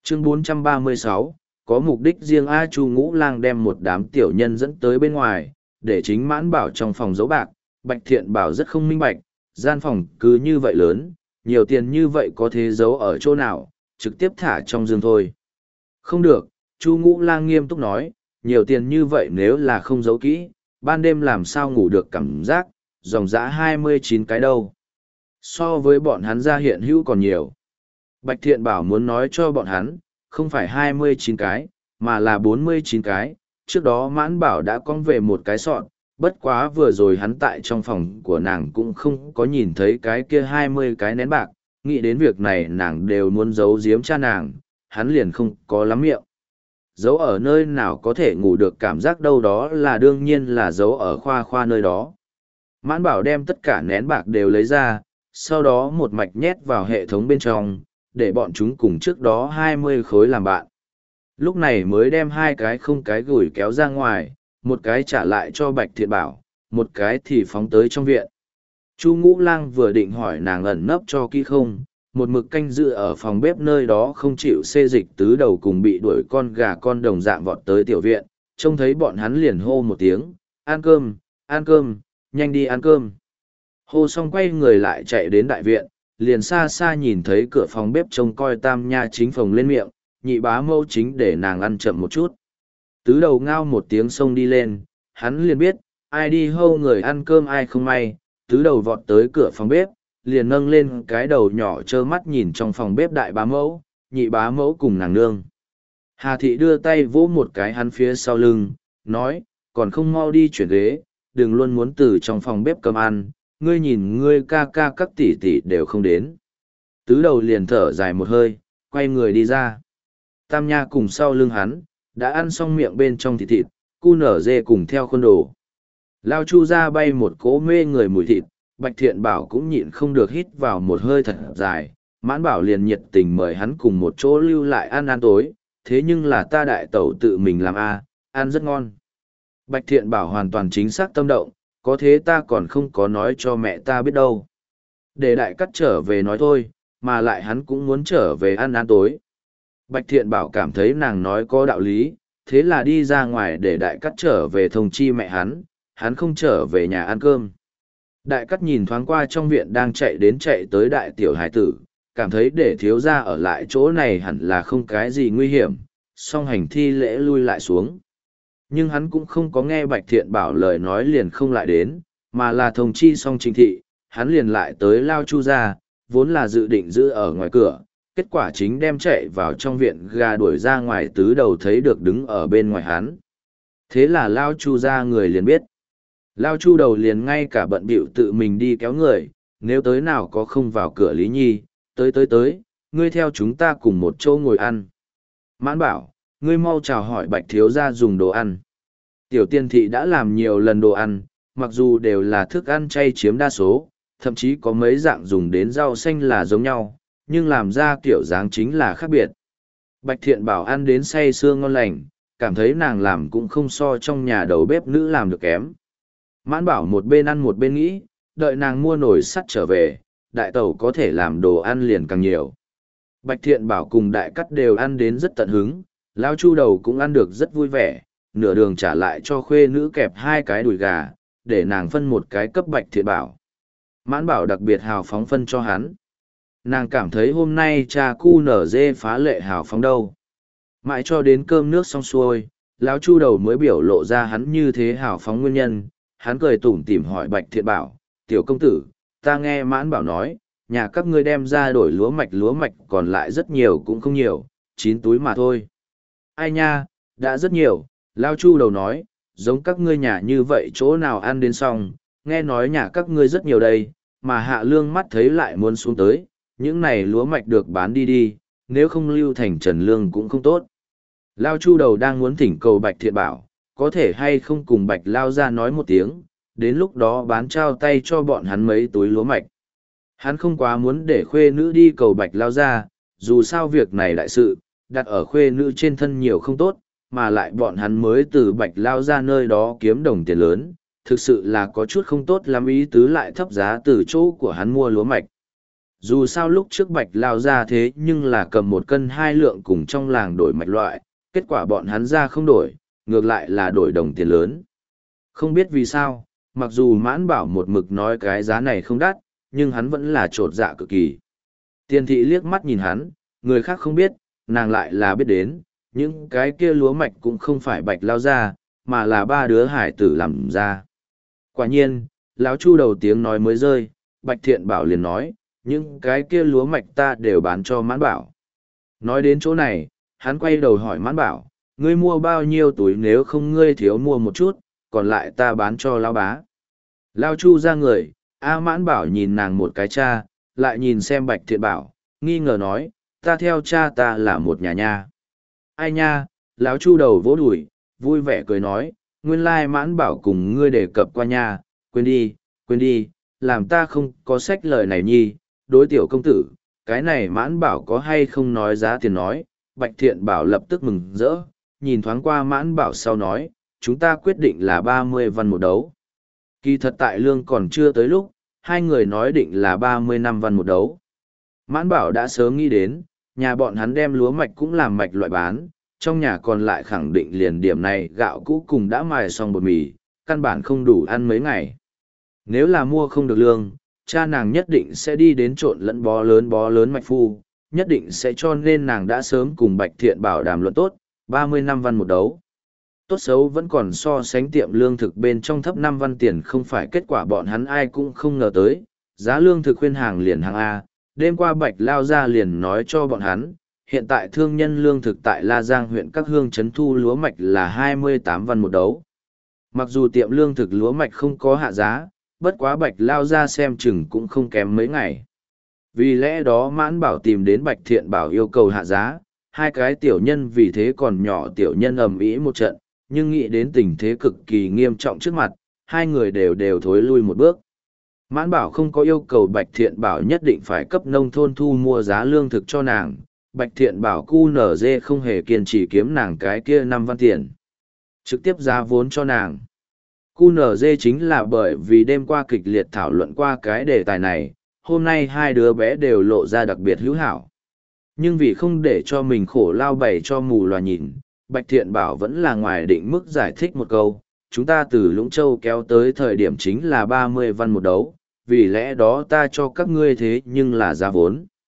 Chương 436, có mục đích riêng A Chu Ngũ Lang đem một đám tiểu nhân dẫn tới bên ngoài, để chính Mãn Bảo trong phòng giấu bạc. Bạch Thiện Bảo rất không minh bạch, gian phòng cứ như vậy lớn, nhiều tiền như vậy có thể giấu ở chỗ nào, trực tiếp thả trong giường thôi. Không được, Chu Ngũ Lang nghiêm túc nói, nhiều tiền như vậy nếu là không giấu kỹ, ban đêm làm sao ngủ được cảm giác, dòng dã 29 cái đâu. So với bọn hắn ra hiện hữu còn nhiều. Bạch Thiện Bảo muốn nói cho bọn hắn, không phải 29 cái, mà là 49 cái. Trước đó Mãn Bảo đã con về một cái sọn, bất quá vừa rồi hắn tại trong phòng của nàng cũng không có nhìn thấy cái kia 20 cái nén bạc. Nghĩ đến việc này nàng đều muốn giấu giếm cha nàng, hắn liền không có lắm miệng. Giấu ở nơi nào có thể ngủ được cảm giác đâu, đó là đương nhiên là giấu ở khoa nơi đó. Mãn Bảo đem tất cả nén bạc đều lấy ra, sau đó một mạch nhét vào hệ thống bên trong, để bọn chúng cùng trước đó 20 khối làm bạn. Lúc này mới đem hai cái không cái gửi kéo ra ngoài, một cái trả lại cho Bạch Thiện Bảo, một cái thì phóng tới trong viện. Chu Ngũ Lang vừa định hỏi nàng ẩn nấp cho kỹ không, một mực canh giữ ở phòng bếp nơi đó không chịu xê dịch Tứ Đầu cùng bị đuổi con gà con đồng dạng vọt tới tiểu viện, trông thấy bọn hắn liền hô một tiếng, ăn cơm, nhanh đi ăn cơm. Hô xong quay người lại chạy đến đại viện, liền xa xa nhìn thấy cửa phòng bếp trông coi Tam Nha chính phồng lên miệng, nhị bá mâu chính để nàng ăn chậm một chút. Tứ Đầu ngao một tiếng xông đi lên, hắn liền biết, ai đi hô người ăn cơm ai không may. Tứ Đầu vọt tới cửa phòng bếp, liền nâng lên cái đầu nhỏ trơ mắt nhìn trong phòng bếp đại bá mẫu, nhị bá mẫu cùng nàng nương. Hà thị đưa tay vỗ một cái hắn phía sau lưng, nói, còn không mau đi chuyển ghế, đừng luôn muốn từ trong phòng bếp cầm ăn, ngươi nhìn ngươi ca ca các tỷ tỷ đều không đến. Tứ Đầu liền thở dài một hơi, quay người đi ra. Tam Nha cùng sau lưng hắn, đã ăn xong miệng bên trong thịt, cu nở dê cùng theo khuôn đồ. Lao Chu ra bay một cỗ mê người mùi thịt, Bạch Thiện Bảo cũng nhịn không được hít vào một hơi thật dài, Mãn Bảo liền nhiệt tình mời hắn cùng một chỗ lưu lại ăn tối, thế nhưng là ta đại tẩu tự mình làm ăn rất ngon. Bạch Thiện Bảo hoàn toàn chính xác tâm động, có thế ta còn không có nói cho mẹ ta biết đâu. Để đại cắt trở về nói thôi, mà lại hắn cũng muốn trở về ăn tối. Bạch Thiện Bảo cảm thấy nàng nói có đạo lý, thế là đi ra ngoài để đại cắt trở về thông chi mẹ hắn không trở về nhà ăn cơm. Đại cắt nhìn thoáng qua trong viện đang chạy đến chạy tới đại tiểu hải tử, cảm thấy để thiếu gia ở lại chỗ này hẳn là không cái gì nguy hiểm, song hành thi lễ lui lại xuống. Nhưng hắn cũng không có nghe Bạch Thiện Bảo lời nói liền không lại đến, mà là thông chi xong trình thị, hắn liền lại tới Lao Chu ra, vốn là dự định giữ ở ngoài cửa, kết quả chính đem chạy vào trong viện gà đuổi ra ngoài. Tứ Đầu thấy được đứng ở bên ngoài hắn. Thế là Lao Chu ra người liền biết. Lao Chu đầu liền ngay cả bận bịu tự mình đi kéo người, nếu tới nào có không vào cửa Lý Nhi, tới, ngươi theo chúng ta cùng một chỗ ngồi ăn. Mãn Bảo, ngươi mau chào hỏi Bạch thiếu gia dùng đồ ăn. Tiểu Tiên thị đã làm nhiều lần đồ ăn, mặc dù đều là thức ăn chay chiếm đa số, thậm chí có mấy dạng dùng đến rau xanh là giống nhau, nhưng làm ra kiểu dáng chính là khác biệt. Bạch Thiện Bảo ăn đến say sưa ngon lành, cảm thấy nàng làm cũng không so trong nhà đầu bếp nữ làm được kém. Mãn Bảo một bên ăn một bên nghĩ, đợi nàng mua nồi sắt trở về, đại tẩu có thể làm đồ ăn liền càng nhiều. Bạch Thiện Bảo cùng đại cắt đều ăn đến rất tận hứng, Lao Chu đầu cũng ăn được rất vui vẻ, nửa đường trả lại cho khuê nữ kẹp 2 cái đùi gà, để nàng phân một cái cấp Bạch Thiện Bảo. Mãn Bảo đặc biệt hào phóng phân cho hắn. Nàng cảm thấy hôm nay cha cu nở dê phá lệ hào phóng đâu. Mãi cho đến cơm nước xong xuôi, Lão Chu đầu mới biểu lộ ra hắn như thế hào phóng nguyên nhân. Hắn cười tủm tỉm hỏi Bạch Thiện Bảo, tiểu công tử, ta nghe Mãn Bảo nói, nhà các ngươi đem ra đổi lúa mạch còn lại rất nhiều cũng không nhiều, 9 túi mà thôi. Ai nha, đã rất nhiều, Lao Chu đầu nói, giống các ngươi nhà như vậy chỗ nào ăn đến xong, nghe nói nhà các ngươi rất nhiều đây, mà Hạ Lương mắt thấy lại muốn xuống tới, những này lúa mạch được bán đi, nếu không lưu thành Trần Lương cũng không tốt. Lao Chu đầu đang muốn thỉnh cầu Bạch Thiện Bảo, có thể hay không cùng Bạch Lao ra nói một tiếng, đến lúc đó bán trao tay cho bọn hắn mấy túi lúa mạch. Hắn không quá muốn để khuê nữ đi cầu Bạch Lao ra, dù sao việc này đại sự, đặt ở khuê nữ trên thân nhiều không tốt, mà lại bọn hắn mới từ Bạch Lao ra nơi đó kiếm đồng tiền lớn, thực sự là có chút không tốt lắm, ý tứ lại thấp giá từ chỗ của hắn mua lúa mạch. Dù sao lúc trước Bạch Lao ra thế nhưng là cầm 1 cân 2 lượng cùng trong làng đổi mạch loại, kết quả bọn hắn ra không đổi, ngược lại là đổi đồng tiền lớn. Không biết vì sao, mặc dù Mãn Bảo một mực nói cái giá này không đắt, nhưng hắn vẫn là trột dạ cực kỳ. Tiền thị liếc mắt nhìn hắn, người khác không biết, nàng lại là biết đến, những cái kia lúa mạch cũng không phải Bạch Lao ra, mà là 3 đứa hải tử làm ra. Quả nhiên, lão Chu đầu tiếng nói mới rơi, Bạch Thiện Bảo liền nói, những cái kia lúa mạch ta đều bán cho Mãn Bảo. Nói đến chỗ này, hắn quay đầu hỏi Mãn Bảo, ngươi mua bao nhiêu túi, nếu không ngươi thiếu mua một chút, còn lại ta bán cho lão bá. Lão Chu ra người, Mãn Bảo nhìn nàng một cái cha, lại nhìn xem Bạch Thiện Bảo, nghi ngờ nói, ta theo cha ta là một nhà nha. Ai nha, lão Chu đầu vỗ đùi, vui vẻ cười nói, nguyên lai Mãn Bảo cùng ngươi đề cập qua nha, quên đi, làm ta không có sách lời này nhi, đối tiểu công tử, cái này Mãn Bảo có hay không nói giá tiền nói. Bạch Thiện Bảo lập tức mừng rỡ, nhìn thoáng qua Mãn Bảo sau nói, chúng ta quyết định là 30 văn một đấu. Kỳ thật tại lương còn chưa tới lúc, hai người nói định là 35 văn một đấu. Mãn Bảo đã sớm nghĩ đến, nhà bọn hắn đem lúa mạch cũng làm mạch loại bán, trong nhà còn lại khẳng định liền điểm này gạo cũ cùng đã mài xong bột mì, căn bản không đủ ăn mấy ngày. Nếu là mua không được lương, cha nàng nhất định sẽ đi đến trộn lẫn bó lớn mạch phu, nhất định sẽ cho nên nàng đã sớm cùng Bạch Thiện Bảo đàm luận tốt, 35 văn một đấu. Tốt xấu vẫn còn so sánh tiệm lương thực bên trong thấp 5 văn tiền, không phải kết quả bọn hắn ai cũng không ngờ tới, giá lương thực khuyên hàng liền hàng A, đêm qua Bạch Lao ra liền nói cho bọn hắn, hiện tại thương nhân lương thực tại La Giang huyện các hương trấn thu lúa mạch là 28 văn một đấu. Mặc dù tiệm lương thực lúa mạch không có hạ giá, bất quá Bạch Lao ra xem chừng cũng không kém mấy ngày. Vì lẽ đó Mãn Bảo tìm đến Bạch Thiện Bảo yêu cầu hạ giá, hai cái tiểu nhân vì thế còn nhỏ tiểu nhân ầm ĩ một trận, nhưng nghĩ đến tình thế cực kỳ nghiêm trọng trước mặt, hai người đều thối lui một bước. Mãn Bảo không có yêu cầu Bạch Thiện Bảo nhất định phải cấp nông thôn thu mua giá lương thực cho nàng, Bạch Thiện Bảo QNZ không hề kiên trì kiếm nàng cái kia 5 văn tiền. Trực tiếp giá vốn cho nàng. QNZ chính là bởi vì đêm qua kịch liệt thảo luận qua cái đề tài này, hôm nay hai đứa bé đều lộ ra đặc biệt hữu hảo. Nhưng vì không để cho mình khổ lao bày cho mù loà nhìn, Bạch Thiện Bảo vẫn là ngoài định mức giải thích một câu, chúng ta từ Lũng Châu kéo tới thời điểm chính là 30 văn một đấu, vì lẽ đó ta cho các ngươi thế nhưng là giá vốn.